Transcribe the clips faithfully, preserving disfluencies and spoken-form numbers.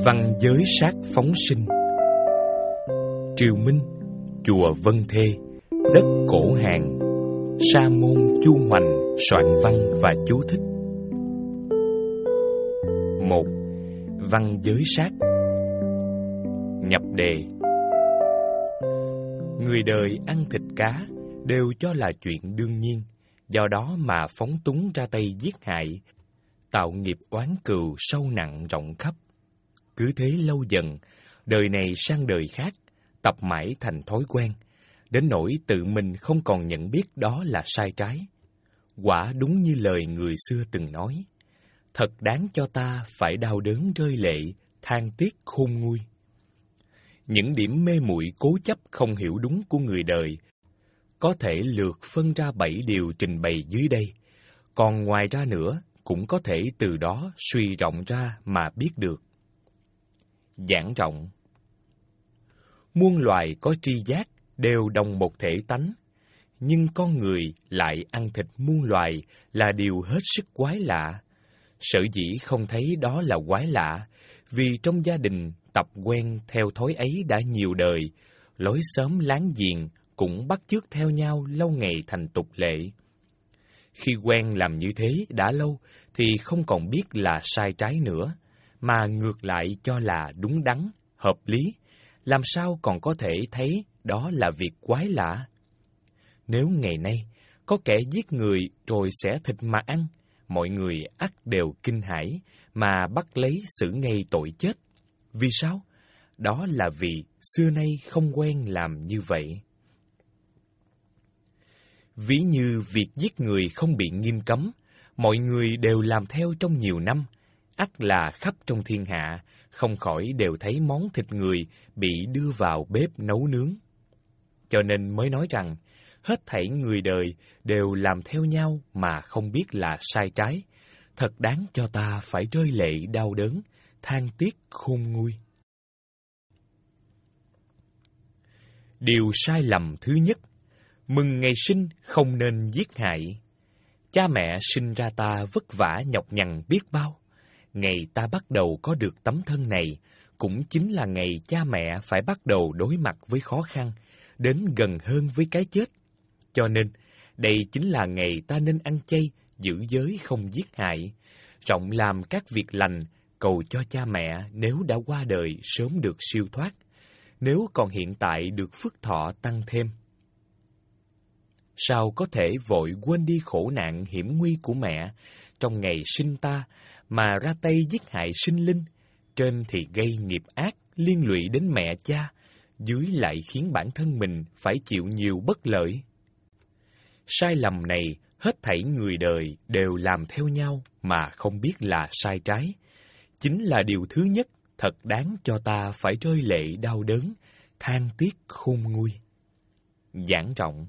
Văn giới sát phóng sinh. Triều Minh, chùa Vân Thê, đất Cổ Hàng, sa môn Chu Hoành soạn văn và chú thích. Một. Văn giới sát. Nhập đề. Người đời ăn thịt cá đều cho là chuyện đương nhiên, do đó mà phóng túng ra tay giết hại, tạo nghiệp oán cừu sâu nặng rộng khắp. Cứ thế lâu dần, đời này sang đời khác, tập mãi thành thói quen, đến nỗi tự mình không còn nhận biết đó là sai trái. Quả đúng như lời người xưa từng nói, thật đáng cho ta phải đau đớn rơi lệ, than tiếc khôn nguôi. Những điểm mê muội cố chấp không hiểu đúng của người đời có thể lược phân ra bảy điều trình bày dưới đây, còn ngoài ra nữa cũng có thể từ đó suy rộng ra mà biết được. Giảng rộng. Muôn loài có tri giác đều đồng một thể tánh, nhưng con người lại ăn thịt muôn loài là điều hết sức quái lạ. Sở dĩ không thấy đó là quái lạ, vì trong gia đình tập quen theo thói ấy đã nhiều đời, lối xóm láng giềng cũng bắt chước theo nhau lâu ngày thành tục lệ. Khi quen làm như thế đã lâu thì không còn biết là sai trái nữa, mà ngược lại cho là đúng đắn, hợp lý, làm sao còn có thể thấy đó là việc quái lạ. Nếu ngày nay có kẻ giết người rồi xẻ thịt mà ăn, mọi người ắt đều kinh hãi mà bắt lấy xử ngay tội chết. Vì sao? Đó là vì xưa nay không quen làm như vậy. Ví như việc giết người không bị nghiêm cấm, mọi người đều làm theo trong nhiều năm, ắt là khắp trong thiên hạ, không khỏi đều thấy món thịt người bị đưa vào bếp nấu nướng. Cho nên mới nói rằng, hết thảy người đời đều làm theo nhau mà không biết là sai trái, thật đáng cho ta phải rơi lệ đau đớn, than tiếc khôn nguôi. Điều sai lầm thứ nhất, mừng ngày sinh không nên giết hại. Cha mẹ sinh ra ta vất vả nhọc nhằn biết bao. Ngày ta bắt đầu có được tấm thân này, cũng chính là ngày cha mẹ phải bắt đầu đối mặt với khó khăn, đến gần hơn với cái chết. Cho nên, đây chính là ngày ta nên ăn chay, giữ giới không giết hại, rộng làm các việc lành, cầu cho cha mẹ nếu đã qua đời sớm được siêu thoát, nếu còn hiện tại được phước thọ tăng thêm. Sao có thể vội quên đi khổ nạn hiểm nguy của mẹ trong ngày sinh ta mà ra tay giết hại sinh linh, trên thì gây nghiệp ác liên lụy đến mẹ cha, dưới lại khiến bản thân mình phải chịu nhiều bất lợi. Sai lầm này hết thảy người đời đều làm theo nhau mà không biết là sai trái, chính là điều thứ nhất thật đáng cho ta phải rơi lệ đau đớn, than tiếc khôn nguôi. Giảng rộng.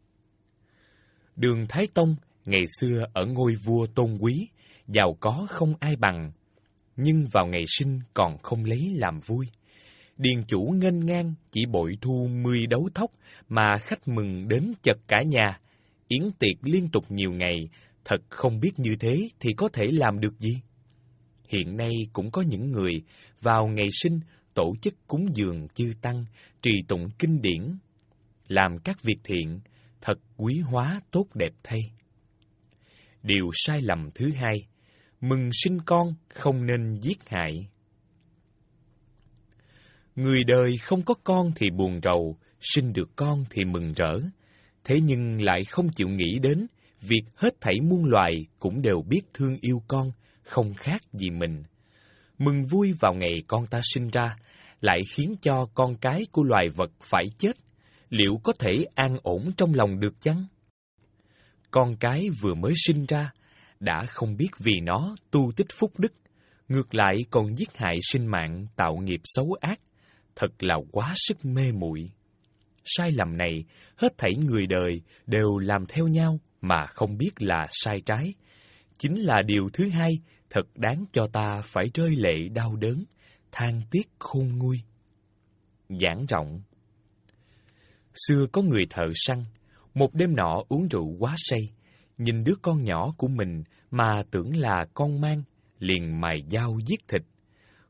Đường Thái Tông ngày xưa ở ngôi vua tôn quý, giàu có không ai bằng, nhưng vào ngày sinh còn không lấy làm vui. Điền chủ nghênh ngang chỉ bội thu mười đấu thóc mà khách mừng đến chật cả nhà. Yến tiệc liên tục nhiều ngày, thật không biết như thế thì có thể làm được gì. Hiện nay cũng có những người vào ngày sinh tổ chức cúng dường chư tăng, trì tụng kinh điển, làm các việc thiện, thật quý hóa tốt đẹp thay. Điều sai lầm thứ hai, mừng sinh con không nên giết hại. Người đời không có con thì buồn rầu, sinh được con thì mừng rỡ, thế nhưng lại không chịu nghĩ đến việc hết thảy muôn loài cũng đều biết thương yêu con, không khác gì mình. Mừng vui vào ngày con ta sinh ra, lại khiến cho con cái của loài vật phải chết, liệu có thể an ổn trong lòng được chăng? Con cái vừa mới sinh ra, đã không biết vì nó tu tích phúc đức, ngược lại còn giết hại sinh mạng, tạo nghiệp xấu ác, thật là quá sức mê muội. Sai lầm này, hết thảy người đời đều làm theo nhau mà không biết là sai trái, chính là điều thứ hai thật đáng cho ta phải rơi lệ đau đớn, than tiếc khôn nguôi. Giảng rộng. Xưa có người thợ săn, một đêm nọ uống rượu quá say, nhìn đứa con nhỏ của mình mà tưởng là con mang, liền mài dao giết thịt.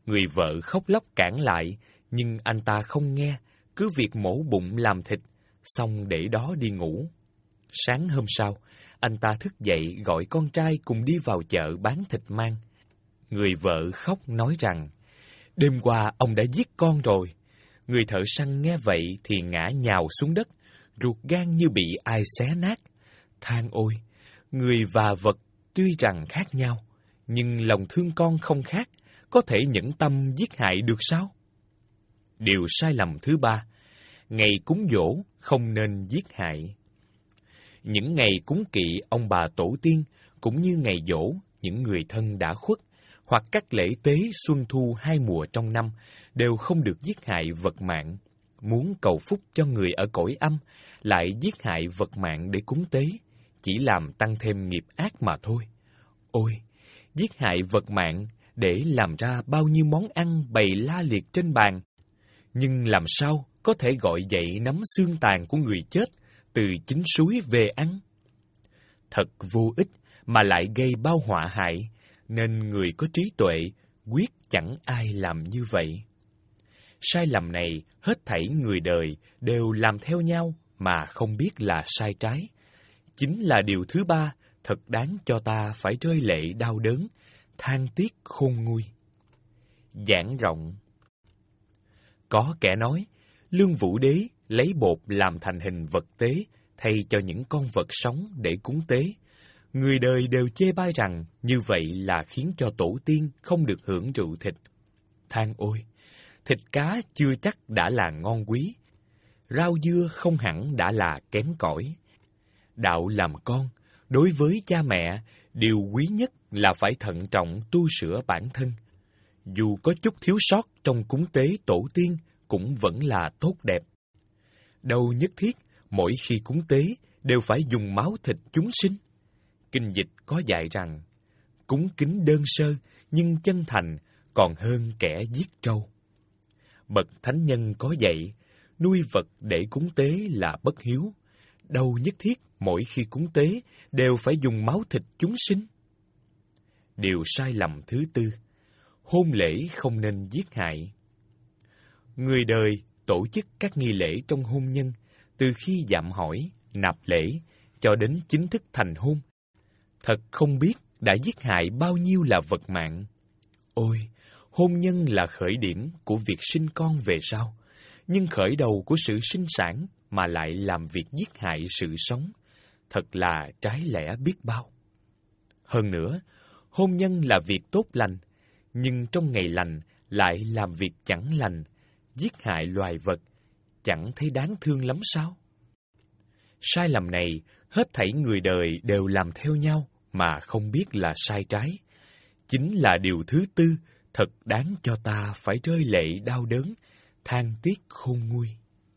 Người vợ khóc lóc cản lại, nhưng anh ta không nghe, cứ việc mổ bụng làm thịt, xong để đó đi ngủ. Sáng hôm sau, anh ta thức dậy gọi con trai cùng đi vào chợ bán thịt mang. Người vợ khóc nói rằng, đêm qua ông đã giết con rồi. Người thợ săn nghe vậy thì ngã nhào xuống đất, ruột gan như bị ai xé nát. Than ôi, người và vật tuy rằng khác nhau, nhưng lòng thương con không khác, có thể nhẫn tâm giết hại được sao? Điều sai lầm thứ ba, ngày cúng giỗ không nên giết hại. Những ngày cúng kỵ ông bà tổ tiên, cũng như ngày giỗ những người thân đã khuất, hoặc các lễ tế xuân thu hai mùa trong năm, đều không được giết hại vật mạng. Muốn cầu phúc cho người ở cõi âm, lại giết hại vật mạng để cúng tế, chỉ làm tăng thêm nghiệp ác mà thôi. Ôi, giết hại vật mạng để làm ra bao nhiêu món ăn bày la liệt trên bàn, nhưng làm sao có thể gọi dậy nắm xương tàn của người chết từ chính suối về ăn? Thật vô ích mà lại gây bao họa hại, nên người có trí tuệ quyết chẳng ai làm như vậy. Sai lầm này hết thảy người đời đều làm theo nhau mà không biết là sai trái. Chính là điều thứ ba thật đáng cho ta phải rơi lệ đau đớn, than tiếc khôn nguôi. Giảng rộng. Có kẻ nói, Lương Vũ Đế lấy bột làm thành hình vật tế, thay cho những con vật sống để cúng tế. Người đời đều chê bai rằng như vậy là khiến cho tổ tiên không được hưởng rượu thịt. Than ôi, thịt cá chưa chắc đã là ngon quý, rau dưa không hẳn đã là kém cỏi. Đạo làm con, đối với cha mẹ, điều quý nhất là phải thận trọng tu sửa bản thân. Dù có chút thiếu sót trong cúng tế tổ tiên, cũng vẫn là tốt đẹp. Đâu nhất thiết, mỗi khi cúng tế, đều phải dùng máu thịt chúng sinh. Kinh dịch có dạy rằng, cúng kính đơn sơ, nhưng chân thành, còn hơn kẻ giết trâu. Bậc thánh nhân có dạy, nuôi vật để cúng tế là bất hiếu. Đâu nhất thiết, mỗi khi cúng tế, đều phải dùng máu thịt chúng sinh. Điều sai lầm thứ tư, hôn lễ không nên giết hại. Người đời tổ chức các nghi lễ trong hôn nhân, từ khi dạm hỏi, nạp lễ, cho đến chính thức thành hôn. Thật không biết đã giết hại bao nhiêu là vật mạng. Ôi, hôn nhân là khởi điểm của việc sinh con về sau, nhưng khởi đầu của sự sinh sản mà lại làm việc giết hại sự sống, thật là trái lẽ biết bao. Hơn nữa, hôn nhân là việc tốt lành, nhưng trong ngày lành lại làm việc chẳng lành, giết hại loài vật, chẳng thấy đáng thương lắm sao? Sai lầm này, hết thảy người đời đều làm theo nhau mà không biết là sai trái. Chính là điều thứ tư, thật đáng cho ta phải rơi lệ đau đớn, than tiếc khôn nguôi.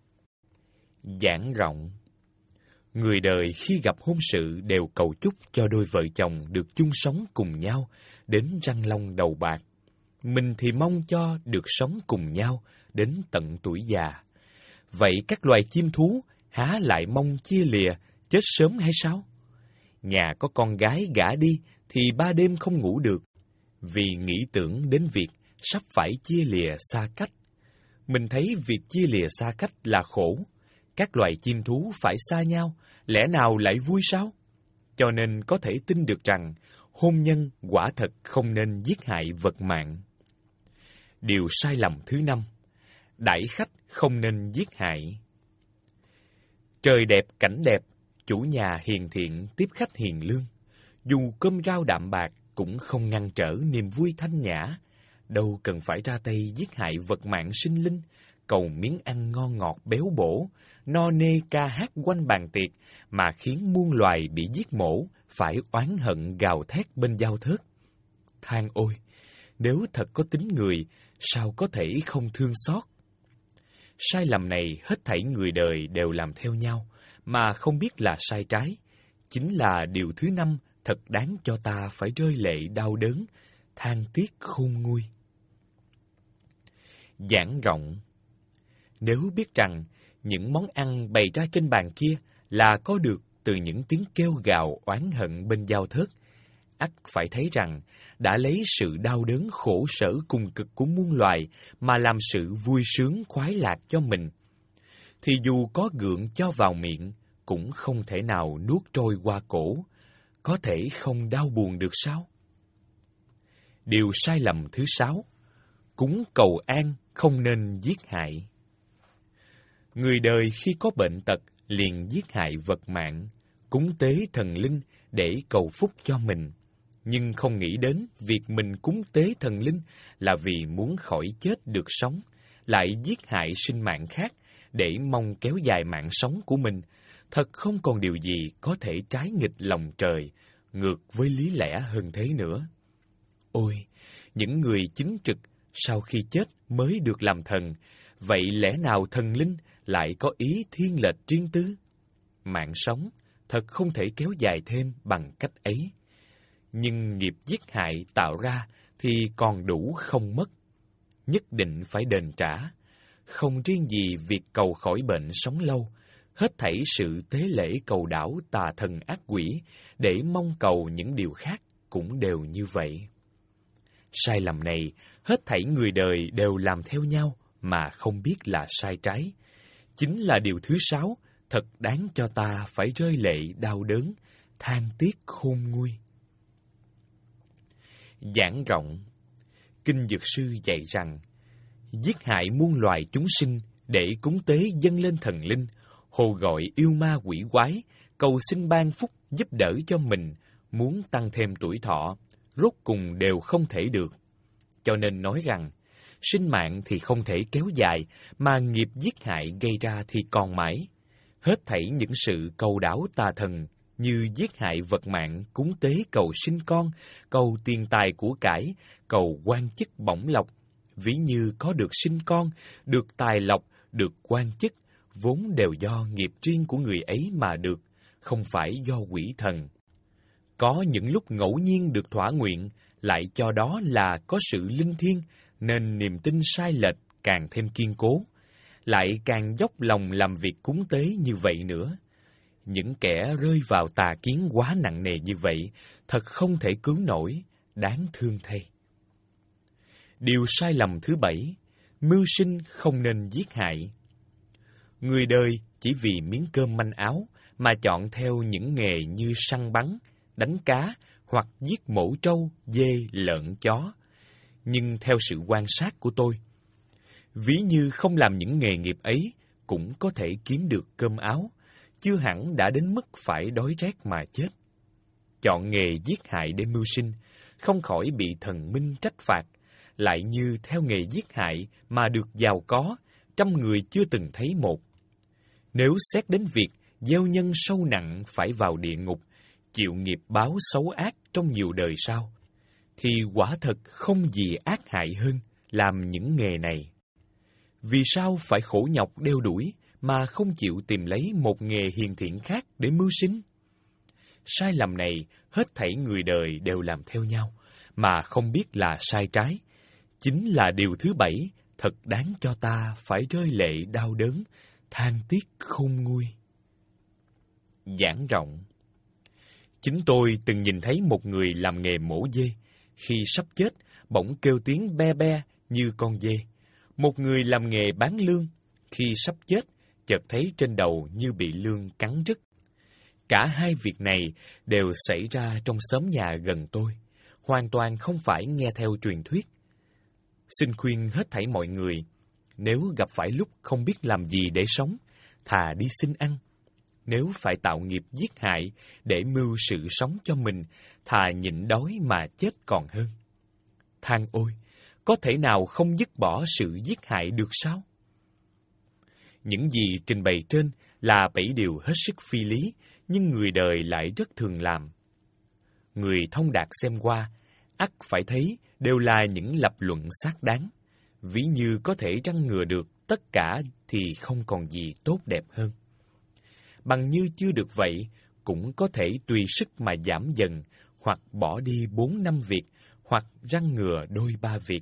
Giảng rộng. Người đời khi gặp hôn sự đều cầu chúc cho đôi vợ chồng được chung sống cùng nhau, đến răng long đầu bạc. Mình thì mong cho được sống cùng nhau đến tận tuổi già. Vậy các loài chim thú há lại mong chia lìa, chết sớm hay sao? Nhà có con gái gả đi thì ba đêm không ngủ được, vì nghĩ tưởng đến việc sắp phải chia lìa xa cách. Mình thấy việc chia lìa xa cách là khổ. Các loài chim thú phải xa nhau, lẽ nào lại vui sao? Cho nên có thể tin được rằng hôn nhân quả thật không nên giết hại vật mạng. Điều sai lầm thứ năm, đãi khách không nên giết hại. Trời đẹp cảnh đẹp, chủ nhà hiền thiện tiếp khách hiền lương. Dù cơm rau đạm bạc cũng không ngăn trở niềm vui thanh nhã. Đâu cần phải ra tay giết hại vật mạng sinh linh, cầu miếng ăn ngon ngọt béo bổ, no nê ca hát quanh bàn tiệc mà khiến muôn loài bị giết mổ, phải oán hận gào thét bên giao thớt. Than ôi, nếu thật có tính người, sao có thể không thương xót? Sai lầm này hết thảy người đời đều làm theo nhau, mà không biết là sai trái. Chính là điều thứ năm thật đáng cho ta phải rơi lệ đau đớn, than tiếc khôn nguôi. Giảng rộng. Nếu biết rằng những món ăn bày ra trên bàn kia là có được từ những tiếng kêu gào oán hận bên giao thớt, ắt phải thấy rằng đã lấy sự đau đớn khổ sở cùng cực của muôn loài mà làm sự vui sướng khoái lạc cho mình, thì dù có gượng cho vào miệng, cũng không thể nào nuốt trôi qua cổ, có thể không đau buồn được sao? Điều sai lầm thứ sáu, cúng cầu an không nên giết hại. Người đời khi có bệnh tật liền giết hại vật mạng, cúng tế thần linh để cầu phúc cho mình, nhưng không nghĩ đến việc mình cúng tế thần linh là vì muốn khỏi chết được sống, lại giết hại sinh mạng khác để mong kéo dài mạng sống của mình, thật không còn điều gì có thể trái nghịch lòng trời, ngược với lý lẽ hơn thế nữa. Ôi, những người chính trực sau khi chết mới được làm thần, vậy lẽ nào thần linh lại có ý thiên lệch riêng tư? Mạng sống thật không thể kéo dài thêm bằng cách ấy. Nhưng nghiệp giết hại tạo ra thì còn đủ không mất, nhất định phải đền trả. Không riêng gì việc cầu khỏi bệnh sống lâu, hết thảy sự tế lễ cầu đảo tà thần ác quỷ để mong cầu những điều khác cũng đều như vậy. Sai lầm này, hết thảy người đời đều làm theo nhau mà không biết là sai trái. Chính là điều thứ sáu, thật đáng cho ta phải rơi lệ đau đớn, than tiếc khôn nguôi. Giảng rộng. Kinh Dược Sư dạy rằng, giết hại muôn loài chúng sinh để cúng tế dâng lên thần linh, hồ gọi yêu ma quỷ quái, cầu xin ban phúc giúp đỡ cho mình, muốn tăng thêm tuổi thọ, rốt cùng đều không thể được. Cho nên nói rằng, sinh mạng thì không thể kéo dài, mà nghiệp giết hại gây ra thì còn mãi. Hết thảy những sự cầu đảo tà thần như giết hại vật mạng, cúng tế cầu sinh con, cầu tiền tài của cải, cầu quan chức bổng lộc, ví như có được sinh con, được tài lộc, được quan chức, vốn đều do nghiệp riêng của người ấy mà được, không phải do quỷ thần. Có những lúc ngẫu nhiên được thỏa nguyện, lại cho đó là có sự linh thiêng, nên niềm tin sai lệch càng thêm kiên cố, lại càng dốc lòng làm việc cúng tế như vậy nữa. Những kẻ rơi vào tà kiến quá nặng nề như vậy, thật không thể cứu nổi, đáng thương thay. Điều sai lầm thứ bảy, mưu sinh không nên giết hại. Người đời chỉ vì miếng cơm manh áo mà chọn theo những nghề như săn bắn, đánh cá hoặc giết mổ trâu, dê, lợn, chó. Nhưng theo sự quan sát của tôi, ví như không làm những nghề nghiệp ấy cũng có thể kiếm được cơm áo, chưa hẳn đã đến mức phải đói rét mà chết. Chọn nghề giết hại để mưu sinh, không khỏi bị thần minh trách phạt, lại như theo nghề giết hại mà được giàu có, trăm người chưa từng thấy một. Nếu xét đến việc gieo nhân sâu nặng phải vào địa ngục, chịu nghiệp báo xấu ác trong nhiều đời sau, thì quả thật không gì ác hại hơn làm những nghề này. Vì sao phải khổ nhọc đeo đuổi mà không chịu tìm lấy một nghề hiền thiện khác để mưu sinh? Sai lầm này hết thảy người đời đều làm theo nhau, mà không biết là sai trái. Chính là điều thứ bảy, thật đáng cho ta phải rơi lệ đau đớn, than tiếc khôn nguôi. Giảng rộng. Chính tôi từng nhìn thấy một người làm nghề mổ dê, khi sắp chết, bỗng kêu tiếng be be như con dê. Một người làm nghề bán lương, khi sắp chết, chợt thấy trên đầu như bị lương cắn rứt. Cả hai việc này đều xảy ra trong xóm nhà gần tôi, hoàn toàn không phải nghe theo truyền thuyết. Xin khuyên hết thảy mọi người, nếu gặp phải lúc không biết làm gì để sống, thà đi xin ăn. Nếu phải tạo nghiệp giết hại để mưu sự sống cho mình, thà nhịn đói mà chết còn hơn. Than ôi, có thể nào không dứt bỏ sự giết hại được sao? Những gì trình bày trên là bảy điều hết sức phi lý, nhưng người đời lại rất thường làm. Người thông đạt xem qua, ắt phải thấy đều là những lập luận xác đáng. Ví như có thể ngăn ngừa được tất cả thì không còn gì tốt đẹp hơn. Bằng như chưa được vậy, cũng có thể tùy sức mà giảm dần, hoặc bỏ đi bốn năm việc, hoặc ngăn ngừa đôi ba việc.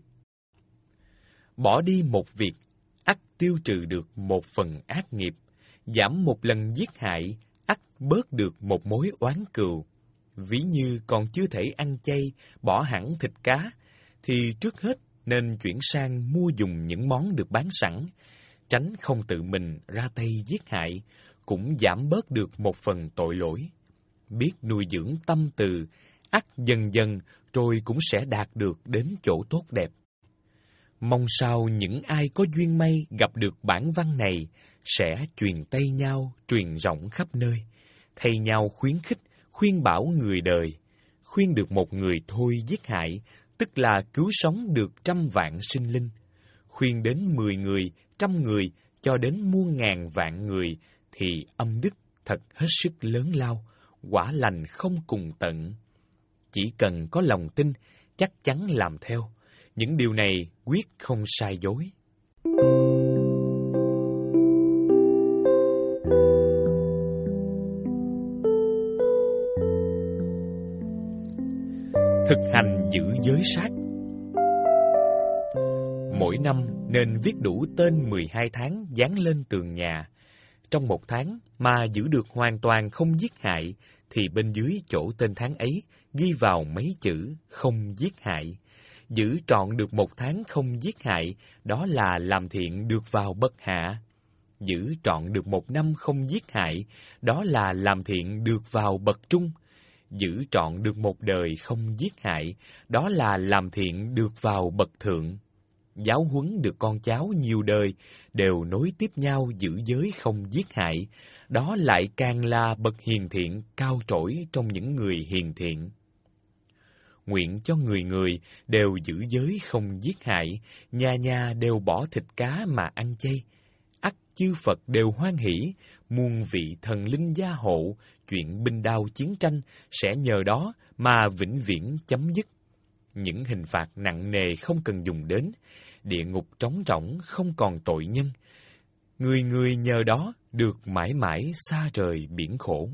Bỏ đi một việc, ắt tiêu trừ được một phần ác nghiệp, giảm một lần giết hại, ắt bớt được một mối oán cừu. ví như còn chưa thể ăn chay, bỏ hẳn thịt cá, thì trước hết nên chuyển sang mua dùng những món được bán sẵn, tránh không tự mình ra tay giết hại, cũng giảm bớt được một phần tội lỗi. Biết nuôi dưỡng tâm từ, ắt dần dần rồi cũng sẽ đạt được đến chỗ tốt đẹp. Mong sao những ai có duyên may gặp được bản văn này sẽ truyền tay nhau, truyền rộng khắp nơi, thay nhau khuyến khích, khuyên bảo người đời. Khuyên được một người thôi giết hại, tức là cứu sống được trăm vạn sinh linh. Khuyên đến mười người, trăm người, cho đến muôn ngàn vạn người, thì âm đức thật hết sức lớn lao, quả lành không cùng tận. Chỉ cần có lòng tin, chắc chắn làm theo. Những điều này quyết không sai dối. Thực hành giữ giới sát. Mỗi năm nên viết đủ tên mười hai tháng dán lên tường nhà. Trong một tháng mà giữ được hoàn toàn không giết hại, thì bên dưới chỗ tên tháng ấy ghi vào mấy chữ không giết hại. Giữ trọn được một tháng không giết hại, đó là làm thiện được vào bậc hạ. Giữ trọn được một năm không giết hại, đó là làm thiện được vào bậc trung. Giữ trọn được một đời không giết hại, đó là làm thiện được vào bậc thượng. Giáo huấn được con cháu nhiều đời đều nối tiếp nhau giữ giới không giết hại, đó lại càng là bậc hiền thiện cao trỗi trong những người hiền thiện. Nguyện cho người người đều giữ giới không giết hại, nhà nhà đều bỏ thịt cá mà ăn chay. Ắt chư Phật đều hoan hỷ, muôn vị thần linh gia hộ, chuyện binh đao chiến tranh sẽ nhờ đó mà vĩnh viễn chấm dứt. Những hình phạt nặng nề không cần dùng đến, địa ngục trống rỗng không còn tội nhân. Người người nhờ đó được mãi mãi xa rời biển khổ.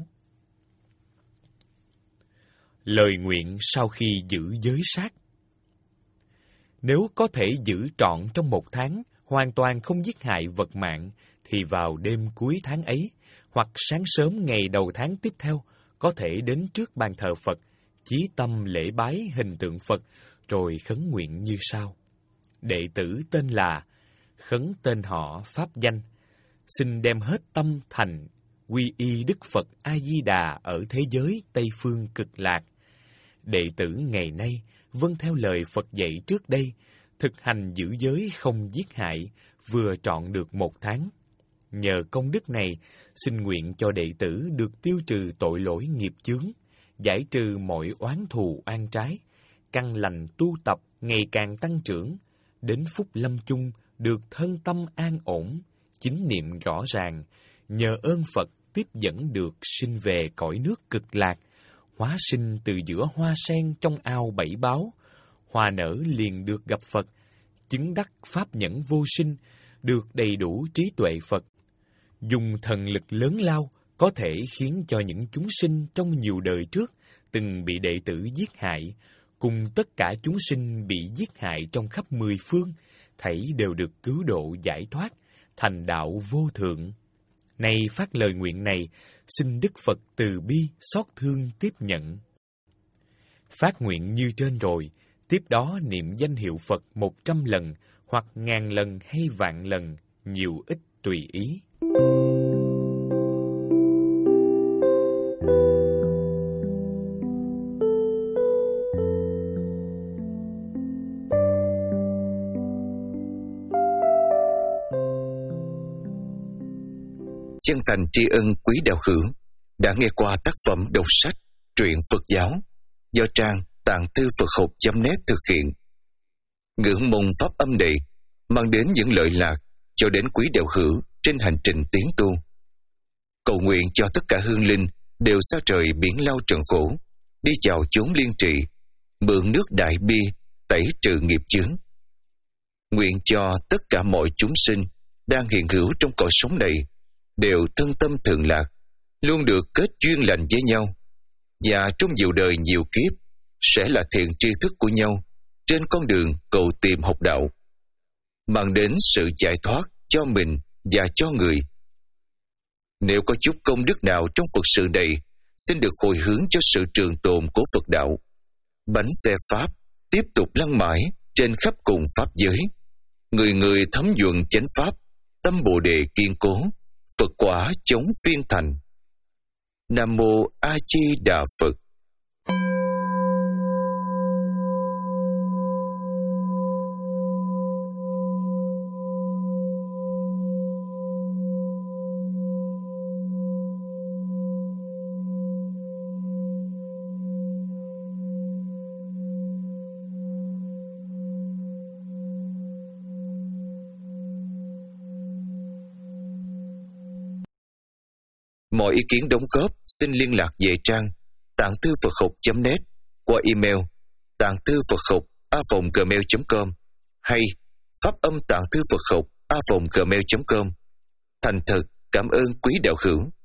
Lời nguyện sau khi giữ giới sát. Nếu có thể giữ trọn trong một tháng, hoàn toàn không giết hại vật mạng, thì vào đêm cuối tháng ấy, hoặc sáng sớm ngày đầu tháng tiếp theo, có thể đến trước bàn thờ Phật, chí tâm lễ bái hình tượng Phật, rồi khấn nguyện như sau. Đệ tử tên là, khấn tên họ pháp danh, xin đem hết tâm thành, quy y Đức Phật A-di-đà ở thế giới Tây Phương Cực Lạc. Đệ tử ngày nay vâng theo lời Phật dạy trước đây, thực hành giữ giới không giết hại, vừa trọn được một tháng. Nhờ công đức này, xin nguyện cho đệ tử được tiêu trừ tội lỗi nghiệp chướng, giải trừ mọi oán thù oan trái, căn lành tu tập ngày càng tăng trưởng, đến phút lâm chung được thân tâm an ổn, chính niệm rõ ràng, nhờ ơn Phật tiếp dẫn được sinh về cõi nước Cực Lạc, hóa sinh từ giữa hoa sen trong ao bảy báo, hoa nở liền được gặp Phật, chứng đắc pháp nhẫn vô sinh, được đầy đủ trí tuệ Phật. Dùng thần lực lớn lao có thể khiến cho những chúng sinh trong nhiều đời trước từng bị đệ tử giết hại, cùng tất cả chúng sinh bị giết hại trong khắp mười phương, thảy đều được cứu độ giải thoát, thành đạo vô thượng. Nay phát lời nguyện này, xin Đức Phật từ bi xót thương tiếp nhận. Phát nguyện như trên rồi, tiếp đó niệm danh hiệu Phật một trăm lần, hoặc ngàn lần hay vạn lần, nhiều ít tùy ý. Chân thành tri ân quý đạo hữu đã nghe qua tác phẩm đọc sách truyện Phật giáo do trang tạng thư Phật học chấm net thực hiện. Ngưỡng mong pháp âm này mang đến những lợi lạc cho đến quý đạo hữu trên hành trình tiến tu. Cầu nguyện cho tất cả hương linh đều xa trời biển lao trần khổ, đi vào chốn liên trị, mượn nước đại bi tẩy trừ nghiệp chướng. Nguyện cho tất cả mọi chúng sinh đang hiện hữu trong cõi sống này đều thân tâm thường lạc, luôn được kết duyên lành với nhau, và trong nhiều đời nhiều kiếp sẽ là thiện tri thức của nhau trên con đường cầu tìm học đạo, mang đến sự giải thoát cho mình và cho người. Nếu có chút công đức nào trong Phật sự này, xin được hồi hướng cho sự trường tồn của Phật đạo. Bánh xe Pháp tiếp tục lăn mãi trên khắp cùng Pháp giới. Người người thấm nhuần chánh Pháp, tâm Bồ Đề kiên cố, Phật quả chống phiên thành. Nam Mô A Di Đà Phật. Mọi ý kiến đóng góp xin liên lạc về trang tạng thư Phật học chấm net qua email tạng thư Phật học a vòng gmail chấm com hay pháp âm tạng thư Phật học a vòng gmail chấm com. Thành thật cảm ơn quý đạo hữu.